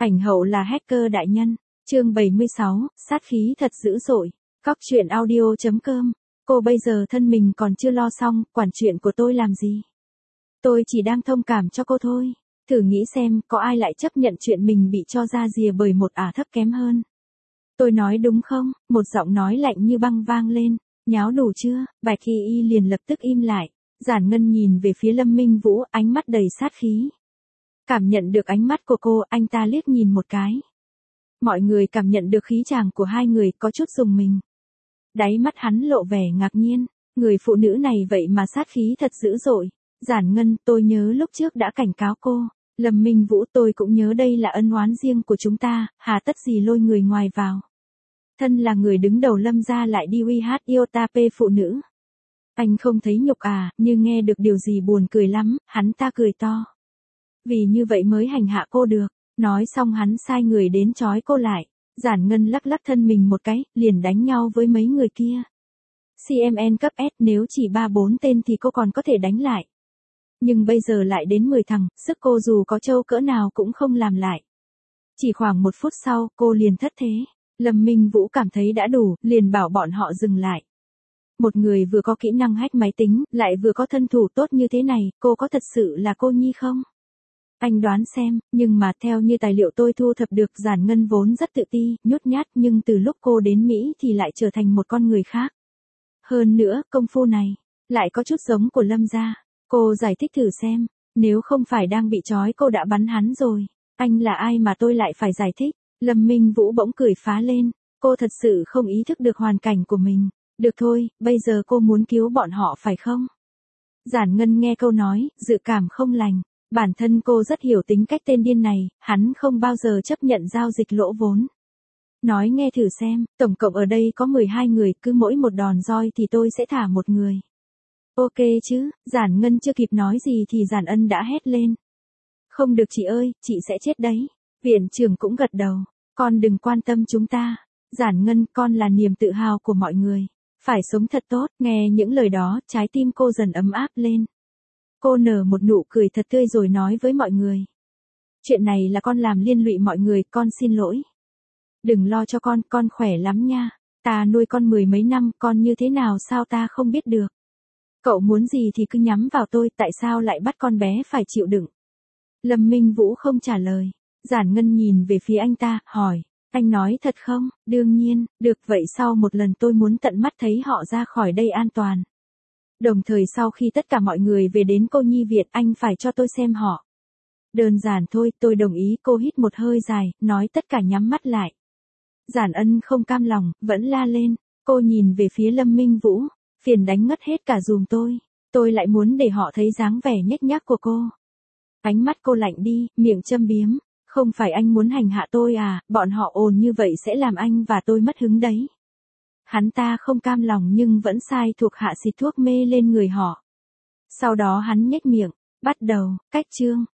Ảnh hậu là hacker đại nhân. Chương 76, sát khí thật dữ dội. Cóc truyện audio.com. Cô bây giờ thân mình còn chưa lo xong, quản chuyện của tôi làm gì? Tôi chỉ đang thông cảm cho cô thôi. Thử nghĩ xem, có ai lại chấp nhận chuyện mình bị cho ra rìa bởi một ả thấp kém hơn? Tôi nói đúng không? Một giọng nói lạnh như băng vang lên. Nháo đủ chưa? Bạch Hy Y liền lập tức im lại. Giản Ngân nhìn về phía Lâm Minh Vũ, ánh mắt đầy sát khí. Cảm nhận được ánh mắt của cô, anh ta liếc nhìn một cái. Mọi người cảm nhận được khí chàng của hai người, có chút rùng mình. Đáy mắt hắn lộ vẻ ngạc nhiên, người phụ nữ này vậy mà sát khí thật dữ dội. Giản Ngân, tôi nhớ lúc trước đã cảnh cáo cô. Lâm Minh Vũ, tôi cũng nhớ đây là ân oán riêng của chúng ta, hà tất gì lôi người ngoài vào. Thân là người đứng đầu Lâm gia lại đi uy hát Yotape phụ nữ. Anh không thấy nhục à, nhưng nghe được điều gì buồn cười lắm, hắn ta cười to. Vì như vậy mới hành hạ cô được. Nói xong hắn sai người đến trói cô lại. Giản Ngân lắc lắc thân mình một cái, liền đánh nhau với mấy người kia. CMN cấp S, nếu chỉ 3-4 tên thì cô còn có thể đánh lại. Nhưng bây giờ lại đến 10 thằng, sức cô dù có trâu cỡ nào cũng không làm lại. Chỉ khoảng 1 phút sau, cô liền thất thế. Lâm Minh Vũ cảm thấy đã đủ, liền bảo bọn họ dừng lại. Một người vừa có kỹ năng hack máy tính, lại vừa có thân thủ tốt như thế này, cô có thật sự là cô nhi không? Anh đoán xem, nhưng mà theo như tài liệu tôi thu thập được, Giản Ngân vốn rất tự ti, nhút nhát, nhưng từ lúc cô đến Mỹ thì lại trở thành một con người khác. Hơn nữa, công phu này lại có chút giống của Lâm gia. Cô giải thích thử xem, nếu không phải đang bị trói cô đã bắn hắn rồi. Anh là ai mà tôi lại phải giải thích? Lâm Minh Vũ bỗng cười phá lên, cô thật sự không ý thức được hoàn cảnh của mình. Được thôi, bây giờ cô muốn cứu bọn họ phải không? Giản Ngân nghe câu nói, dự cảm không lành. Bản thân cô rất hiểu tính cách tên điên này, hắn không bao giờ chấp nhận giao dịch lỗ vốn. Nói nghe thử xem, tổng cộng ở đây có 12 người, cứ mỗi một đòn roi thì tôi sẽ thả một người. Ok chứ, Giản Ngân chưa kịp nói gì thì Giản Ân đã hét lên. Không được chị ơi, chị sẽ chết đấy. Viện trưởng cũng gật đầu, con đừng quan tâm chúng ta. Giản Ngân, con là niềm tự hào của mọi người. Phải sống thật tốt, nghe những lời đó, trái tim cô dần ấm áp lên. Cô nở một nụ cười thật tươi rồi nói với mọi người. Chuyện này là con làm liên lụy mọi người, con xin lỗi. Đừng lo cho con khỏe lắm nha. Ta nuôi con 10 mấy năm, con như thế nào sao ta không biết được. Cậu muốn gì thì cứ nhắm vào tôi, tại sao lại bắt con bé phải chịu đựng. Lâm Minh Vũ không trả lời. Giản Ngân nhìn về phía anh ta, hỏi. Anh nói thật không? Đương nhiên, được vậy sau một lần tôi muốn tận mắt thấy họ ra khỏi đây an toàn. Đồng thời sau khi tất cả mọi người về đến cô nhi viện anh phải cho tôi xem họ. Đơn giản thôi, tôi đồng ý. Cô hít một hơi dài, nói tất cả nhắm mắt lại. Giản Ân không cam lòng, vẫn la lên. Cô nhìn về phía Lâm Minh Vũ. Phiền đánh ngất hết cả giùm tôi. Tôi lại muốn để họ thấy dáng vẻ nhếch nhác của cô. Ánh mắt cô lạnh đi, miệng châm biếm. Không phải anh muốn hành hạ tôi à, bọn họ ồn như vậy sẽ làm anh và tôi mất hứng đấy. Hắn ta không cam lòng nhưng vẫn sai thuộc hạ xịt thuốc mê lên người họ. Sau đó hắn nhếch miệng, bắt đầu, cách chương.